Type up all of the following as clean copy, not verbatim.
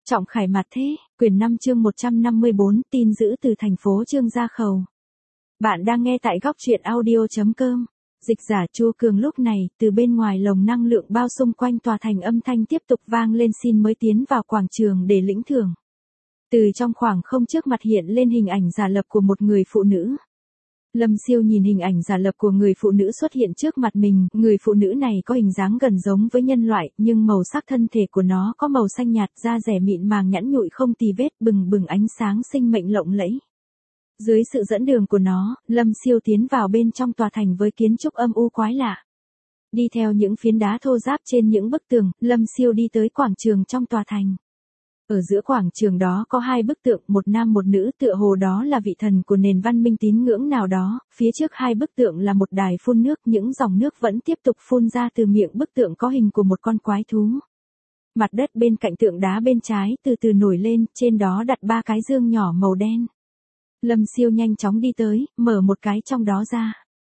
Trọng khải mặt thế, quyển 5 chương 154, tin dữ từ thành phố Chương Gia Khẩu. Bạn đang nghe tại góc truyện audio.com. Dịch giả Chu Cường lúc này, từ bên ngoài lồng năng lượng bao xung quanh tòa thành âm thanh tiếp tục vang lên xin mới tiến vào quảng trường để lĩnh thưởng. Từ trong khoảng không trước mặt hiện lên hình ảnh giả lập của một người phụ nữ. Lâm Siêu nhìn hình ảnh giả lập của người phụ nữ xuất hiện trước mặt mình, người phụ nữ này có hình dáng gần giống với nhân loại, nhưng màu sắc thân thể của nó có màu xanh nhạt, da rẻ mịn màng nhẵn nhụi không tì vết, bừng bừng ánh sáng sinh mệnh lộng lẫy. Dưới sự dẫn đường của nó, Lâm Siêu tiến vào bên trong tòa thành với kiến trúc âm u quái lạ. Đi theo những phiến đá thô ráp trên những bức tường, Lâm Siêu đi tới quảng trường trong tòa thành. Ở giữa quảng trường đó có hai bức tượng, một nam một nữ, tựa hồ đó là vị thần của nền văn minh tín ngưỡng nào đó, phía trước hai bức tượng là một đài phun nước, những dòng nước vẫn tiếp tục phun ra từ miệng bức tượng có hình của một con quái thú. Mặt đất bên cạnh tượng đá bên trái từ từ nổi lên, trên đó đặt ba cái dương nhỏ màu đen. Lâm Siêu nhanh chóng đi tới, mở một cái trong đó ra.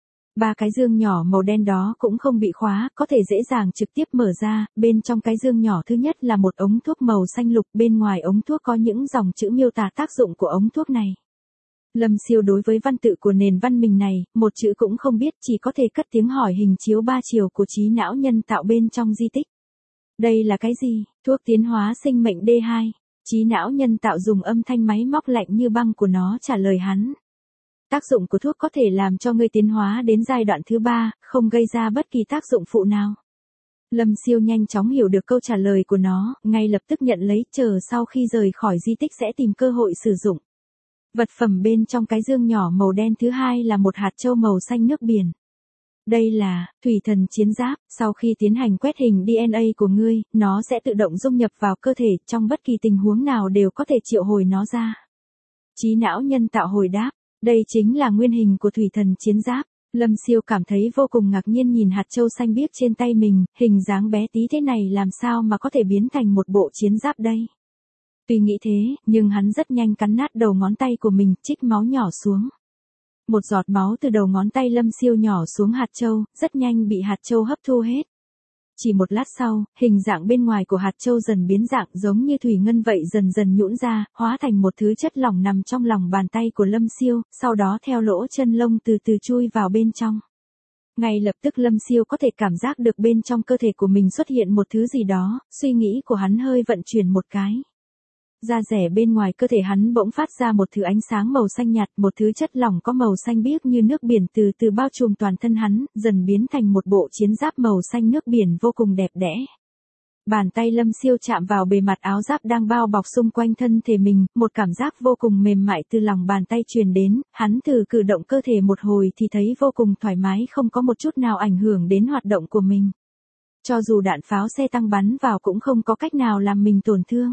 Ba cái dương nhỏ màu đen đó cũng không bị khóa, có thể dễ dàng trực tiếp mở ra, bên trong cái dương nhỏ thứ nhất là một ống thuốc màu xanh lục, bên ngoài ống thuốc có những dòng chữ miêu tả tác dụng của ống thuốc này. Lâm Siêu đối với văn tự của nền văn minh này, một chữ cũng không biết, chỉ có thể cất tiếng hỏi hình chiếu ba chiều của trí não nhân tạo bên trong di tích. Đây là cái gì? Thuốc tiến hóa sinh mệnh D2. Trí não nhân tạo dùng âm thanh máy móc lạnh như băng của nó trả lời hắn. Tác dụng của thuốc có thể làm cho ngươi tiến hóa đến giai đoạn thứ 3, không gây ra bất kỳ tác dụng phụ nào. Lâm Siêu nhanh chóng hiểu được câu trả lời của nó, ngay lập tức nhận lấy, chờ sau khi rời khỏi di tích sẽ tìm cơ hội sử dụng. Vật phẩm bên trong cái dương nhỏ màu đen thứ hai là một hạt châu màu xanh nước biển. Đây là thủy thần chiến giáp, sau khi tiến hành quét hình DNA của ngươi, nó sẽ tự động dung nhập vào cơ thể, trong bất kỳ tình huống nào đều có thể triệu hồi nó ra. Trí não nhân tạo hồi đáp. Đây chính là nguyên hình của thủy thần chiến giáp. Lâm Siêu cảm thấy vô cùng ngạc nhiên nhìn hạt châu xanh biếc trên tay mình, hình dáng bé tí thế này làm sao mà có thể biến thành một bộ chiến giáp đây. Tuy nghĩ thế, nhưng hắn rất nhanh cắn nát đầu ngón tay của mình, trích máu nhỏ xuống. Một giọt máu từ đầu ngón tay Lâm Siêu nhỏ xuống hạt châu, rất nhanh bị hạt châu hấp thu hết. Chỉ một lát sau, hình dạng bên ngoài của hạt châu dần biến dạng giống như thủy ngân vậy, dần dần nhũn ra, hóa thành một thứ chất lỏng nằm trong lòng bàn tay của Lâm Siêu, sau đó theo lỗ chân lông từ từ chui vào bên trong. Ngay lập tức Lâm Siêu có thể cảm giác được bên trong cơ thể của mình xuất hiện một thứ gì đó, suy nghĩ của hắn hơi vận chuyển một cái. Da rẻ bên ngoài cơ thể hắn bỗng phát ra một thứ ánh sáng màu xanh nhạt, một thứ chất lỏng có màu xanh biếc như nước biển từ từ bao trùm toàn thân hắn, dần biến thành một bộ chiến giáp màu xanh nước biển vô cùng đẹp đẽ. Bàn tay Lâm Siêu chạm vào bề mặt áo giáp đang bao bọc xung quanh thân thể mình, một cảm giác vô cùng mềm mại từ lòng bàn tay truyền đến, hắn thử cử động cơ thể một hồi thì thấy vô cùng thoải mái, không có một chút nào ảnh hưởng đến hoạt động của mình. Cho dù đạn pháo xe tăng bắn vào cũng không có cách nào làm mình tổn thương.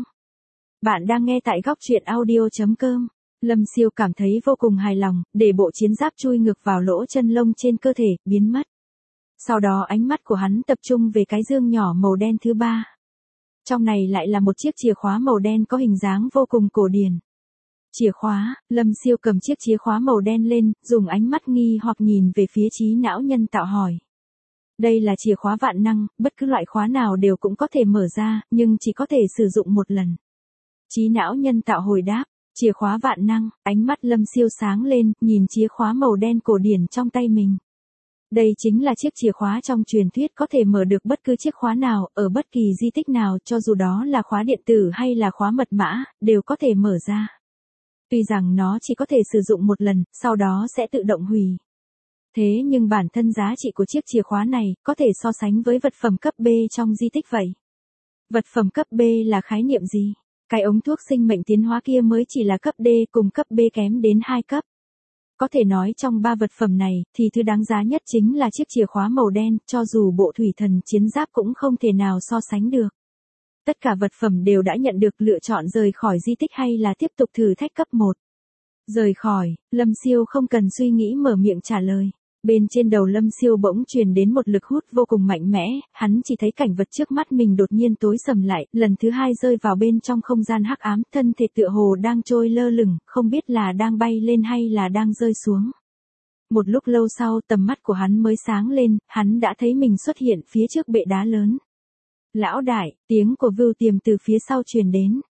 Bạn đang nghe tại góc truyện audio.com. Lâm Siêu cảm thấy vô cùng hài lòng, để bộ chiến giáp chui ngược vào lỗ chân lông trên cơ thể, biến mất. Sau đó ánh mắt của hắn tập trung về cái dương nhỏ màu đen thứ 3. Trong này lại là một chiếc chìa khóa màu đen có hình dáng vô cùng cổ điển. Chìa khóa, Lâm Siêu cầm chiếc chìa khóa màu đen lên, dùng ánh mắt nghi hoặc nhìn về phía trí não nhân tạo hỏi. Đây là chìa khóa vạn năng, bất cứ loại khóa nào đều cũng có thể mở ra, nhưng chỉ có thể sử dụng một lần. Trí não nhân tạo hồi đáp, chìa khóa vạn năng, ánh mắt Lâm Siêu sáng lên, nhìn chìa khóa màu đen cổ điển trong tay mình. Đây chính là chiếc chìa khóa trong truyền thuyết có thể mở được bất cứ chiếc khóa nào, ở bất kỳ di tích nào, cho dù đó là khóa điện tử hay là khóa mật mã, đều có thể mở ra. Tuy rằng nó chỉ có thể sử dụng một lần, sau đó sẽ tự động hủy. Thế nhưng bản thân giá trị của chiếc chìa khóa này, có thể so sánh với vật phẩm cấp B trong di tích vậy. Vật phẩm cấp B là khái niệm gì? Cái ống thuốc sinh mệnh tiến hóa kia mới chỉ là cấp D, cùng cấp B kém đến 2 cấp. Có thể nói trong 3 vật phẩm này, thì thứ đáng giá nhất chính là chiếc chìa khóa màu đen, cho dù bộ thủy thần chiến giáp cũng không thể nào so sánh được. Tất cả vật phẩm đều đã nhận được lựa chọn rời khỏi di tích hay là tiếp tục thử thách cấp 1. Rời khỏi, Lâm Siêu không cần suy nghĩ mở miệng trả lời. Bên trên đầu Lâm Siêu bỗng truyền đến một lực hút vô cùng mạnh mẽ, hắn chỉ thấy cảnh vật trước mắt mình đột nhiên tối sầm lại, lần thứ 2 rơi vào bên trong không gian hắc ám, thân thể tựa hồ đang trôi lơ lửng, không biết là đang bay lên hay là đang rơi xuống. Một lúc lâu sau tầm mắt của hắn mới sáng lên, hắn đã thấy mình xuất hiện phía trước bệ đá lớn. Lão đại, tiếng của Vưu Tiềm từ phía sau truyền đến.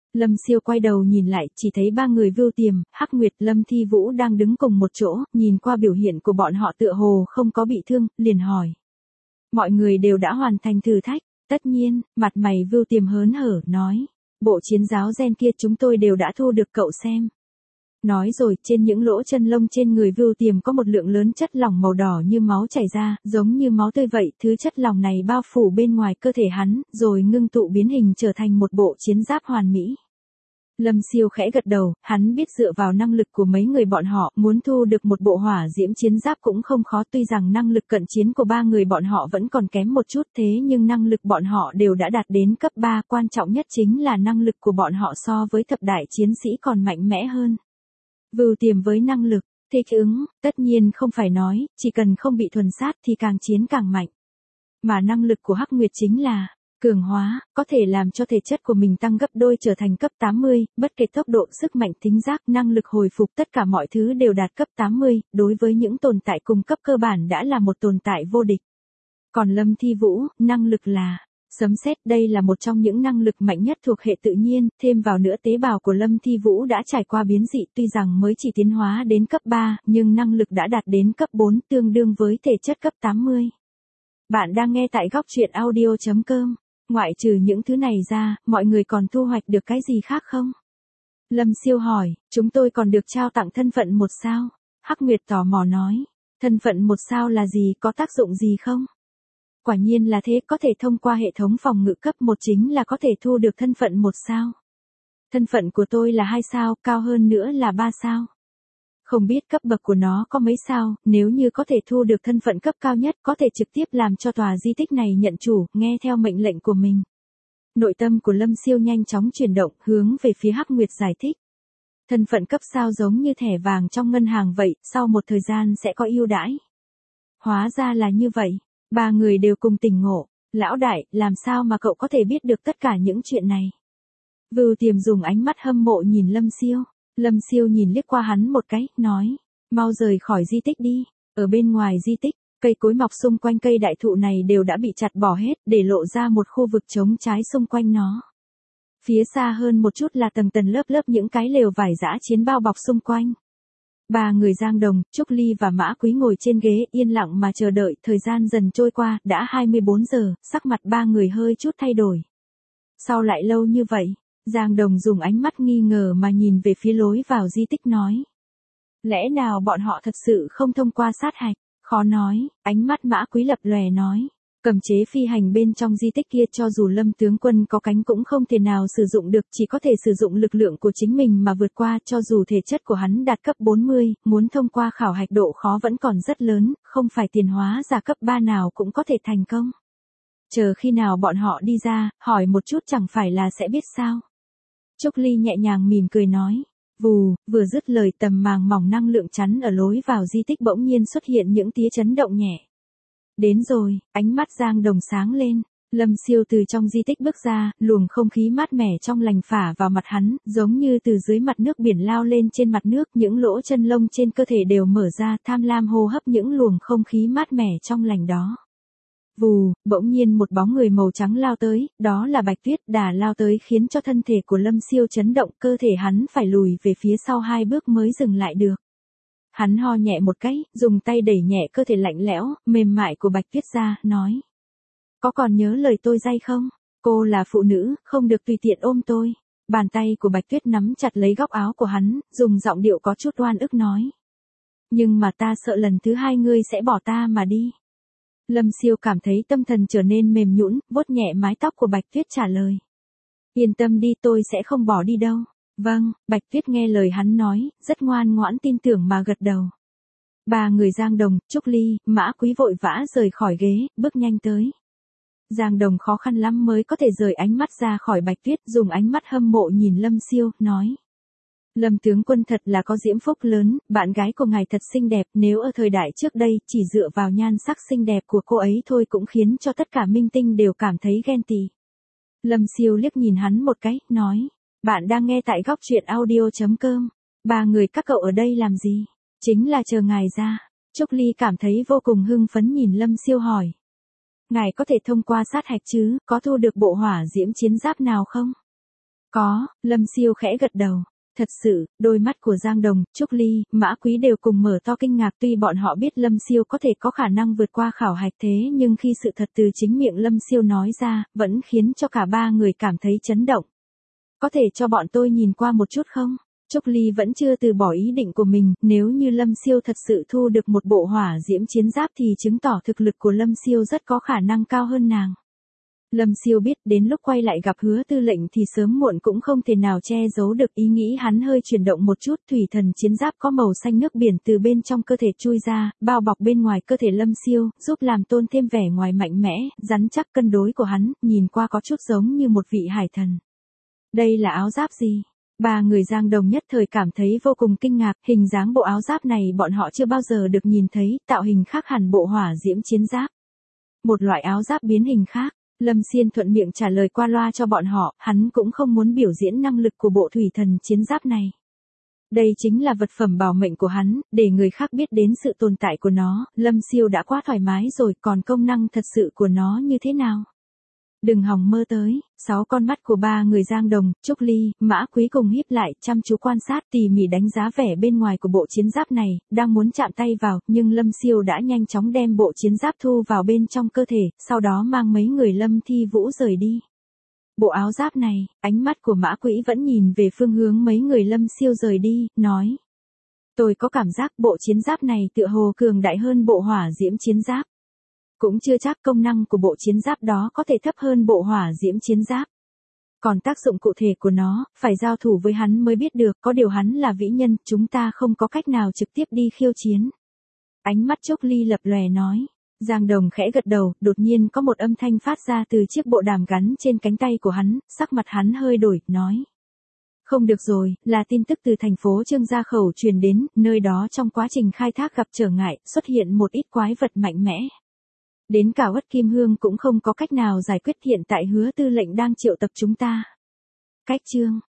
Lâm Siêu quay đầu nhìn lại, chỉ thấy ba người Vưu Tiềm, Hắc Nguyệt, Lâm Thi Vũ đang đứng cùng một chỗ, nhìn qua biểu hiện của bọn họ tựa hồ không có bị thương, liền hỏi. Mọi người đều đã hoàn thành thử thách, tất nhiên, mặt mày Vưu Tiềm hớn hở, nói. Bộ chiến giáo gen kia chúng tôi đều đã thu được cậu xem. Nói rồi, trên những lỗ chân lông trên người Vưu Tiềm có một lượng lớn chất lỏng màu đỏ như máu chảy ra, giống như máu tươi vậy, thứ chất lỏng này bao phủ bên ngoài cơ thể hắn, rồi ngưng tụ biến hình trở thành một bộ chiến giáp hoàn mỹ. Lâm Siêu khẽ gật đầu, hắn biết dựa vào năng lực của mấy người bọn họ, muốn thu được một bộ hỏa diễm chiến giáp cũng không khó, tuy rằng năng lực cận chiến của ba người bọn họ vẫn còn kém một chút, thế nhưng năng lực bọn họ đều đã đạt đến cấp 3, quan trọng nhất chính là năng lực của bọn họ so với thập đại chiến sĩ còn mạnh mẽ hơn. Vưu Tiềm với năng lực, thích ứng, tất nhiên không phải nói, chỉ cần không bị thuần sát thì càng chiến càng mạnh. Mà năng lực của Hắc Nguyệt chính là cường hóa, có thể làm cho thể chất của mình tăng gấp đôi trở thành cấp 80, bất kể tốc độ, sức mạnh, thính giác, năng lực hồi phục, tất cả mọi thứ đều đạt cấp 80, đối với những tồn tại cùng cấp cơ bản đã là một tồn tại vô địch. Còn Lâm Thi Vũ, năng lực là sấm sét, đây là một trong những năng lực mạnh nhất thuộc hệ tự nhiên, thêm vào nữa tế bào của Lâm Thi Vũ đã trải qua biến dị, tuy rằng mới chỉ tiến hóa đến cấp 3, nhưng năng lực đã đạt đến cấp 4, tương đương với thể chất cấp 80. Bạn đang nghe tại góc truyện audio.com. Ngoại trừ những thứ này ra, mọi người còn thu hoạch được cái gì khác không? Lâm Siêu hỏi, chúng tôi còn được trao tặng thân phận 1 sao. Hắc Nguyệt tò mò nói, thân phận 1 sao là gì, có tác dụng gì không? Quả nhiên là thế, có thể thông qua hệ thống phòng ngự cấp 1 chính là có thể thu được thân phận 1 sao. Thân phận của tôi là 2 sao, cao hơn nữa là 3 sao. Không biết cấp bậc của nó có mấy sao, nếu như có thể thu được thân phận cấp cao nhất, có thể trực tiếp làm cho tòa di tích này nhận chủ, nghe theo mệnh lệnh của mình. Nội tâm của Lâm Siêu nhanh chóng chuyển động, hướng về phía Hắc Nguyệt giải thích. Thân phận cấp sao giống như thẻ vàng trong ngân hàng vậy, sau một thời gian sẽ có ưu đãi. Hóa ra là như vậy, ba người đều cùng tỉnh ngộ. Lão đại, làm sao mà cậu có thể biết được tất cả những chuyện này? Vưu Tiềm dùng ánh mắt hâm mộ nhìn Lâm Siêu. Lâm Siêu nhìn liếc qua hắn một cái, nói, mau rời khỏi di tích đi. Ở bên ngoài di tích, cây cối mọc xung quanh cây đại thụ này đều đã bị chặt bỏ hết, để lộ ra một khu vực trống trái xung quanh nó. Phía xa hơn một chút là tầng tầng lớp lớp những cái lều vải dã chiến bao bọc xung quanh. Ba người Giang Đồng, Trúc Ly và Mã Quý ngồi trên ghế yên lặng mà chờ đợi, thời gian dần trôi qua, đã 24 giờ, sắc mặt ba người hơi chút thay đổi. Sao lại lâu như vậy? Giang Đồng dùng ánh mắt nghi ngờ mà nhìn về phía lối vào di tích nói. Lẽ nào bọn họ thật sự không thông qua sát hạch? Khó nói, ánh mắt Mã Quý lập lòe nói. Cầm chế phi hành bên trong di tích kia cho dù Lâm tướng quân có cánh cũng không thể nào sử dụng được, chỉ có thể sử dụng lực lượng của chính mình mà vượt qua, cho dù thể chất của hắn đạt cấp 40, muốn thông qua khảo hạch độ khó vẫn còn rất lớn, không phải tiền hóa giả cấp 3 nào cũng có thể thành công. Chờ khi nào bọn họ đi ra, hỏi một chút chẳng phải là sẽ biết sao. Trúc Ly nhẹ nhàng mỉm cười nói. Vù, vừa dứt lời tầm màng mỏng năng lượng chắn ở lối vào di tích bỗng nhiên xuất hiện những tia chấn động nhẹ. Đến rồi, ánh mắt Giang Đồng sáng lên. Lâm Siêu từ trong di tích bước ra, luồng không khí mát mẻ trong lành phả vào mặt hắn, giống như từ dưới mặt nước biển lao lên trên mặt nước, những lỗ chân lông trên cơ thể đều mở ra, tham lam hô hấp những luồng không khí mát mẻ trong lành đó. Vù, bỗng nhiên một bóng người màu trắng lao tới, đó là Bạch Tuyết Đà lao tới khiến cho thân thể của Lâm Siêu chấn động, cơ thể hắn phải lùi về phía sau 2 bước mới dừng lại được. Hắn ho nhẹ một cái, dùng tay đẩy nhẹ cơ thể lạnh lẽo, mềm mại của Bạch Tuyết ra, nói. Có còn nhớ lời tôi dạy không? Cô là phụ nữ, không được tùy tiện ôm tôi. Bàn tay của Bạch Tuyết nắm chặt lấy góc áo của hắn, dùng giọng điệu có chút oan ức nói. Nhưng mà ta sợ lần thứ 2 ngươi sẽ bỏ ta mà đi. Lâm Siêu cảm thấy tâm thần trở nên mềm nhũn, vuốt nhẹ mái tóc của Bạch Tuyết trả lời. Yên tâm đi, tôi sẽ không bỏ đi đâu. Vâng, Bạch Tuyết nghe lời hắn nói, rất ngoan ngoãn tin tưởng mà gật đầu. Ba người Giang Đồng, Trúc Ly, Mã Quý vội vã rời khỏi ghế, bước nhanh tới. Giang Đồng khó khăn lắm mới có thể rời ánh mắt ra khỏi Bạch Tuyết, dùng ánh mắt hâm mộ nhìn Lâm Siêu, nói. Lâm tướng quân thật là có diễm phúc lớn, bạn gái của ngài thật xinh đẹp, nếu ở thời đại trước đây, chỉ dựa vào nhan sắc xinh đẹp của cô ấy thôi cũng khiến cho tất cả minh tinh đều cảm thấy ghen tị. Lâm Siêu liếc nhìn hắn một cái, nói. Bạn đang nghe tại góc truyện audio.com. Ba người các cậu ở đây làm gì? Chính là chờ ngài ra. Trúc Ly cảm thấy vô cùng hưng phấn nhìn Lâm Siêu hỏi. Ngài có thể thông qua sát hạch chứ, có thu được bộ hỏa diễm chiến giáp nào không? Có, Lâm Siêu khẽ gật đầu. Thật sự, đôi mắt của Giang Đồng, Trúc Ly, Mã Quý đều cùng mở to kinh ngạc, tuy bọn họ biết Lâm Siêu có thể có khả năng vượt qua khảo hạch thế nhưng khi sự thật từ chính miệng Lâm Siêu nói ra, vẫn khiến cho cả ba người cảm thấy chấn động. Có thể cho bọn tôi nhìn qua một chút không? Trúc Ly vẫn chưa từ bỏ ý định của mình, nếu như Lâm Siêu thật sự thu được một bộ hỏa diễm chiến giáp thì chứng tỏ thực lực của Lâm Siêu rất có khả năng cao hơn nàng. Lâm Siêu biết đến lúc quay lại gặp Hứa Tư lệnh thì sớm muộn cũng không thể nào che giấu được ý nghĩ hắn, hơi chuyển động một chút, thủy thần chiến giáp có màu xanh nước biển từ bên trong cơ thể chui ra, bao bọc bên ngoài cơ thể Lâm Siêu, giúp làm tôn thêm vẻ ngoài mạnh mẽ, rắn chắc cân đối của hắn, nhìn qua có chút giống như một vị hải thần. Đây là áo giáp gì? Ba người Giang Đồng nhất thời cảm thấy vô cùng kinh ngạc, hình dáng bộ áo giáp này bọn họ chưa bao giờ được nhìn thấy, tạo hình khác hẳn bộ hỏa diễm chiến giáp. Một loại áo giáp biến hình khác. Lâm Siên thuận miệng trả lời qua loa cho bọn họ, hắn cũng không muốn biểu diễn năng lực của bộ thủy thần chiến giáp này. Đây chính là vật phẩm bảo mệnh của hắn, để người khác biết đến sự tồn tại của nó, Lâm Siêu đã quá thoải mái rồi, còn công năng thật sự của nó như thế nào? Đừng hòng mơ tới. 6 con mắt của ba người Giang Đồng, Trúc Ly, Mã Quý cùng híp lại, chăm chú quan sát, tỉ mỉ đánh giá vẻ bên ngoài của bộ chiến giáp này, đang muốn chạm tay vào, nhưng Lâm Siêu đã nhanh chóng đem bộ chiến giáp thu vào bên trong cơ thể, sau đó mang mấy người Lâm Thi Vũ rời đi. Bộ áo giáp này, ánh mắt của Mã Quý vẫn nhìn về phương hướng mấy người Lâm Siêu rời đi, nói: tôi có cảm giác bộ chiến giáp này tựa hồ cường đại hơn bộ hỏa diễm chiến giáp. Cũng chưa chắc công năng của bộ chiến giáp đó có thể thấp hơn bộ hỏa diễm chiến giáp. Còn tác dụng cụ thể của nó, phải giao thủ với hắn mới biết được, có điều hắn là vĩ nhân, chúng ta không có cách nào trực tiếp đi khiêu chiến. Ánh mắt Trúc Ly lập lòe nói. Giang Đồng khẽ gật đầu, đột nhiên có một âm thanh phát ra từ chiếc bộ đàm gắn trên cánh tay của hắn, sắc mặt hắn hơi đổi, nói: không được rồi, là tin tức từ thành phố Trương Gia Khẩu truyền đến, nơi đó trong quá trình khai thác gặp trở ngại, xuất hiện một ít quái vật mạnh mẽ. Đến cả Uất Kim Hương cũng không có cách nào giải quyết, hiện tại Hứa Tư lệnh đang triệu tập chúng ta. Cách chương